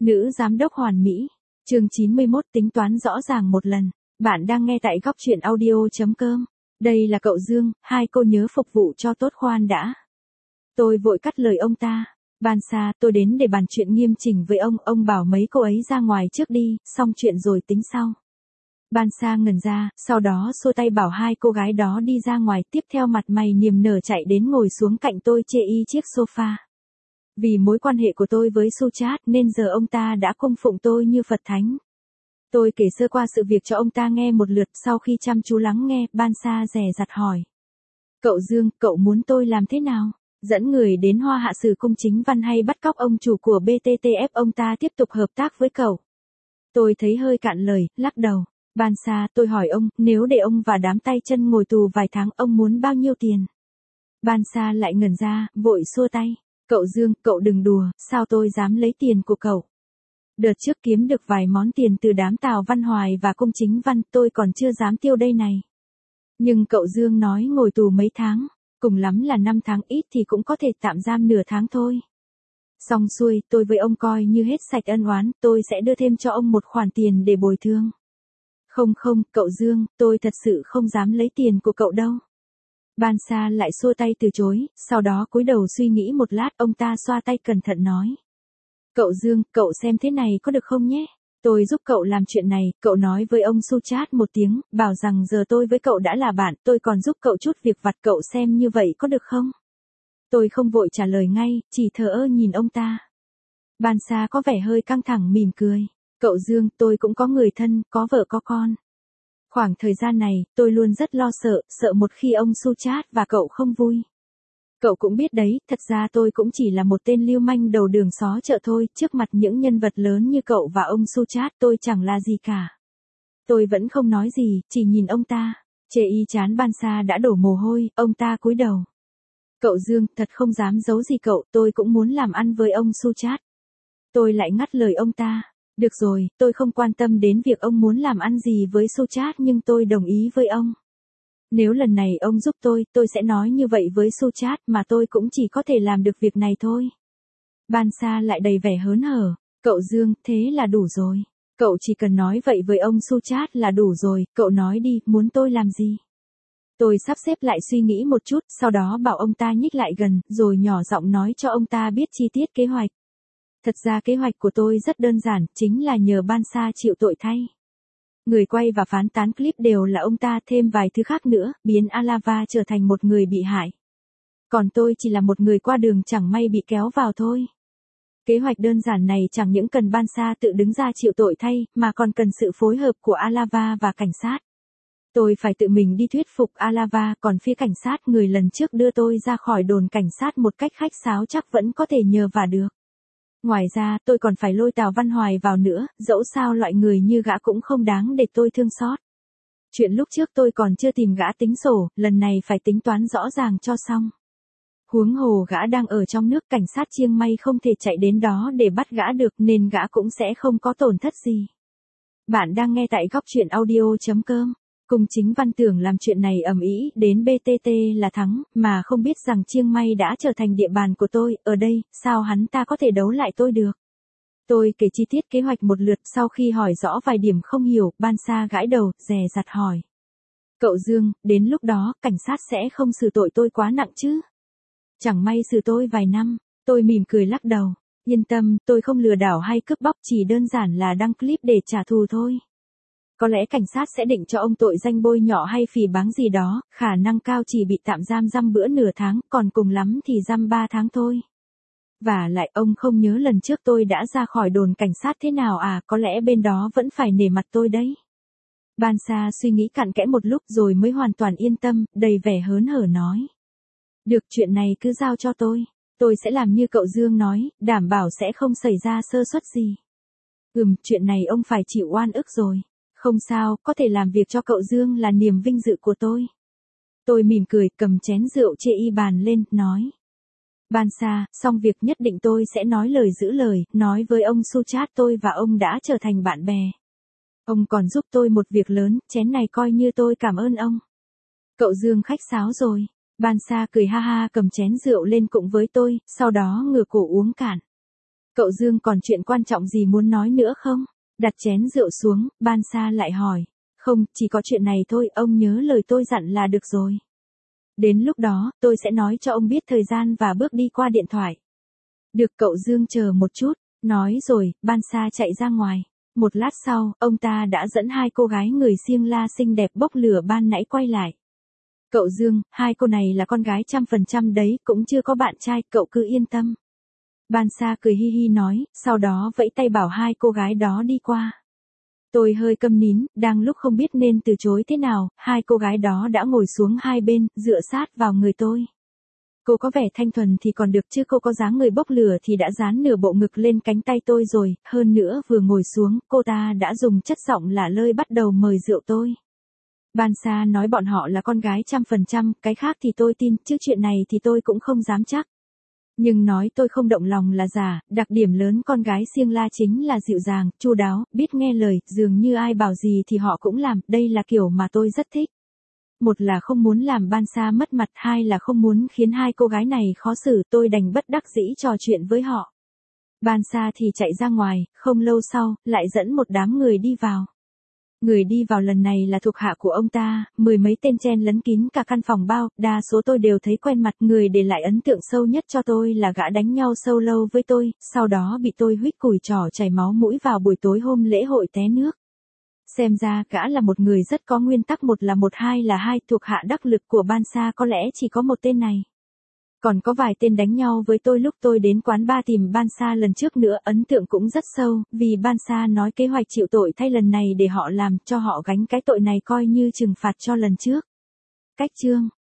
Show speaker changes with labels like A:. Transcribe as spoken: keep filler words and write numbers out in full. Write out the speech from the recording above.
A: Nữ giám đốc hoàn mỹ. Chương chín mươi mốt tính toán rõ ràng một lần. Bạn đang nghe tại góc truyện audio chấm com. Đây là cậu Dương, hai cô nhớ phục vụ cho tốt khoan đã. Tôi vội cắt lời ông ta. Ban xa, tôi đến để bàn chuyện nghiêm chỉnh với ông, ông bảo mấy cô ấy ra ngoài trước đi, xong chuyện rồi tính sau. Ban xa ngẩn ra, sau đó xua tay bảo hai cô gái đó đi ra ngoài, tiếp theo mặt mày niềm nở chạy đến ngồi xuống cạnh tôi chê y chiếc sofa. Vì mối quan hệ của tôi với Suchat nên giờ ông ta đã cung phụng tôi như Phật Thánh. Tôi kể sơ qua sự việc cho ông ta nghe một lượt, sau khi chăm chú lắng nghe, Ban Sa dè dặt hỏi. Cậu Dương, cậu muốn tôi làm thế nào? Dẫn người đến Hoa Hạ Sử Cung Chính Văn hay bắt cóc ông chủ của bê tê tê ép ông ta tiếp tục hợp tác với cậu? Tôi thấy hơi cạn lời, lắc đầu. Ban Sa, tôi hỏi ông, nếu để ông và đám tay chân ngồi tù vài tháng, ông muốn bao nhiêu tiền? Ban Sa lại ngẩn ra, vội xua tay. Cậu Dương, cậu đừng đùa, sao tôi dám lấy tiền của cậu? Đợt trước kiếm được vài món tiền từ đám Tào Văn Hoài và Cung Chính Văn, tôi còn chưa dám tiêu đây này. Nhưng cậu Dương nói ngồi tù mấy tháng, cùng lắm là năm tháng, ít thì cũng có thể tạm giam nửa tháng thôi. Xong xuôi, tôi với ông coi như hết sạch ân oán, tôi sẽ đưa thêm cho ông một khoản tiền để bồi thường. Không không, cậu Dương, tôi thật sự không dám lấy tiền của cậu đâu. Ban Sa lại xua tay từ chối, sau đó cúi đầu suy nghĩ một lát, ông ta xoa tay cẩn thận nói. Cậu Dương, cậu xem thế này có được không nhé? Tôi giúp cậu làm chuyện này, cậu nói với ông Suchat một tiếng, bảo rằng giờ tôi với cậu đã là bạn, tôi còn giúp cậu chút việc vặt, cậu xem như vậy có được không? Tôi không vội trả lời ngay, chỉ thờ ơ nhìn ông ta. Ban Sa có vẻ hơi căng thẳng mỉm cười. Cậu Dương, tôi cũng có người thân, có vợ có con. Khoảng thời gian này, tôi luôn rất lo sợ, sợ một khi ông Suchat và cậu không vui. Cậu cũng biết đấy, thật ra tôi cũng chỉ là một tên lưu manh đầu đường xó chợ thôi, trước mặt những nhân vật lớn như cậu và ông Suchat tôi chẳng là gì cả. Tôi vẫn không nói gì, chỉ nhìn ông ta. Chê y chán Ban Sa đã đổ mồ hôi, ông ta cúi đầu. Cậu Dương, thật không dám giấu gì cậu, tôi cũng muốn làm ăn với ông Suchat. Tôi lại ngắt lời ông ta. Được rồi, tôi không quan tâm đến việc ông muốn làm ăn gì với Suchat, nhưng tôi đồng ý với ông. Nếu lần này ông giúp tôi, tôi sẽ nói như vậy với Suchat, mà tôi cũng chỉ có thể làm được việc này thôi. Ban Sa lại đầy vẻ hớn hở. Cậu Dương, thế là đủ rồi. Cậu chỉ cần nói vậy với ông Suchat là đủ rồi, cậu nói đi, muốn tôi làm gì? Tôi sắp xếp lại suy nghĩ một chút, sau đó bảo ông ta nhích lại gần, rồi nhỏ giọng nói cho ông ta biết chi tiết kế hoạch. Thật ra kế hoạch của tôi rất đơn giản, chính là nhờ Ban Sa chịu tội thay. Người quay và phán tán clip đều là ông ta, thêm vài thứ khác nữa, biến Alava trở thành một người bị hại. Còn tôi chỉ là một người qua đường chẳng may bị kéo vào thôi. Kế hoạch đơn giản này chẳng những cần Ban Sa tự đứng ra chịu tội thay, mà còn cần sự phối hợp của Alava và cảnh sát. Tôi phải tự mình đi thuyết phục Alava, còn phía cảnh sát, người lần trước đưa tôi ra khỏi đồn cảnh sát một cách khách sáo, chắc vẫn có thể nhờ vả được. Ngoài ra, tôi còn phải lôi Tào Văn Hoài vào nữa, dẫu sao loại người như gã cũng không đáng để tôi thương xót. Chuyện lúc trước tôi còn chưa tìm gã tính sổ, lần này phải tính toán rõ ràng cho xong. Huống hồ gã đang ở trong nước, cảnh sát Chiang Mai không thể chạy đến đó để bắt gã được, nên gã cũng sẽ không có tổn thất gì. Bạn đang nghe tại góc truyện audio chấm com. Cung Chính Văn tưởng làm chuyện này ầm ĩ đến bê tê tê là thắng, mà không biết rằng Chiang Mai đã trở thành địa bàn của tôi, ở đây, sao hắn ta có thể đấu lại tôi được? Tôi kể chi tiết kế hoạch một lượt, sau khi hỏi rõ vài điểm không hiểu, Ban Sa gãi đầu, dè dặt hỏi. Cậu Dương, đến lúc đó, cảnh sát sẽ không xử tội tôi quá nặng chứ? Chẳng may xử tôi vài năm, tôi mỉm cười lắc đầu. Yên tâm, tôi không lừa đảo hay cướp bóc, chỉ đơn giản là đăng clip để trả thù thôi. Có lẽ cảnh sát sẽ định cho ông tội danh bôi nhọ hay phỉ báng gì đó, khả năng cao chỉ bị tạm giam dăm bữa nửa tháng, còn cùng lắm thì giam ba tháng thôi. Và lại ông không nhớ lần trước tôi đã ra khỏi đồn cảnh sát thế nào à, có lẽ bên đó vẫn phải nể mặt tôi đấy. Ban Sa suy nghĩ cặn kẽ một lúc rồi mới hoàn toàn yên tâm, đầy vẻ hớn hở nói. Được, chuyện này cứ giao cho tôi. Tôi sẽ làm như cậu Dương nói, đảm bảo sẽ không xảy ra sơ suất gì. Ừm, chuyện này ông phải chịu oan ức rồi. Không sao, có thể làm việc cho cậu Dương là niềm vinh dự của tôi. Tôi mỉm cười, cầm chén rượu chê y bàn lên, nói. Ban Sa, xong việc nhất định tôi sẽ nói lời giữ lời, nói với ông Suchat tôi và ông đã trở thành bạn bè. Ông còn giúp tôi một việc lớn, chén này coi như tôi cảm ơn ông. Cậu Dương khách sáo rồi. Ban Sa cười ha ha cầm chén rượu lên cùng với tôi, sau đó ngửa cổ uống cạn. Cậu Dương còn chuyện quan trọng gì muốn nói nữa không? Đặt chén rượu xuống, Ban Sa lại hỏi. Không, chỉ có chuyện này thôi, ông nhớ lời tôi dặn là được rồi. Đến lúc đó, tôi sẽ nói cho ông biết thời gian và bước đi qua điện thoại. Được, cậu Dương chờ một chút, nói rồi, Ban Sa chạy ra ngoài. Một lát sau, ông ta đã dẫn hai cô gái người Siêng La xinh đẹp bốc lửa ban nãy quay lại. Cậu Dương, hai cô này là con gái trăm phần trăm đấy, cũng chưa có bạn trai, cậu cứ yên tâm. Ban Sa cười hi hi nói, sau đó vẫy tay bảo hai cô gái đó đi qua. Tôi hơi câm nín, đang lúc không biết nên từ chối thế nào, hai cô gái đó đã ngồi xuống hai bên, dựa sát vào người tôi. Cô có vẻ thanh thuần thì còn được chứ cô có dáng người bốc lửa thì đã dán nửa bộ ngực lên cánh tay tôi rồi, hơn nữa vừa ngồi xuống, cô ta đã dùng chất giọng lả lơi bắt đầu mời rượu tôi. Ban Sa nói bọn họ là con gái trăm phần trăm, cái khác thì tôi tin, chứ chuyện này thì tôi cũng không dám chắc. Nhưng nói tôi không động lòng là giả, đặc điểm lớn con gái Siêng La chính là dịu dàng, chu đáo, biết nghe lời, dường như ai bảo gì thì họ cũng làm, đây là kiểu mà tôi rất thích. Một là không muốn làm Ban Sa mất mặt, hai là không muốn khiến hai cô gái này khó xử, tôi đành bất đắc dĩ trò chuyện với họ. Ban Sa thì chạy ra ngoài, không lâu sau, lại dẫn một đám người đi vào. Người đi vào lần này là thuộc hạ của ông ta, mười mấy tên chen lấn kín cả căn phòng bao, đa số tôi đều thấy quen mặt, người để lại ấn tượng sâu nhất cho tôi là gã đánh nhau sâu lâu với tôi, sau đó bị tôi huých cùi trỏ chảy máu mũi vào buổi tối hôm lễ hội té nước. Xem ra gã là một người rất có nguyên tắc, một là một hai là hai, thuộc hạ đắc lực của Ban Sa có lẽ chỉ có một tên này. Còn có vài tên đánh nhau với tôi lúc tôi đến quán bar tìm Ban Sa lần trước nữa, ấn tượng cũng rất sâu, vì Ban Sa nói kế hoạch chịu tội thay lần này để họ làm cho họ gánh cái tội này coi như trừng phạt cho lần trước. Cách chương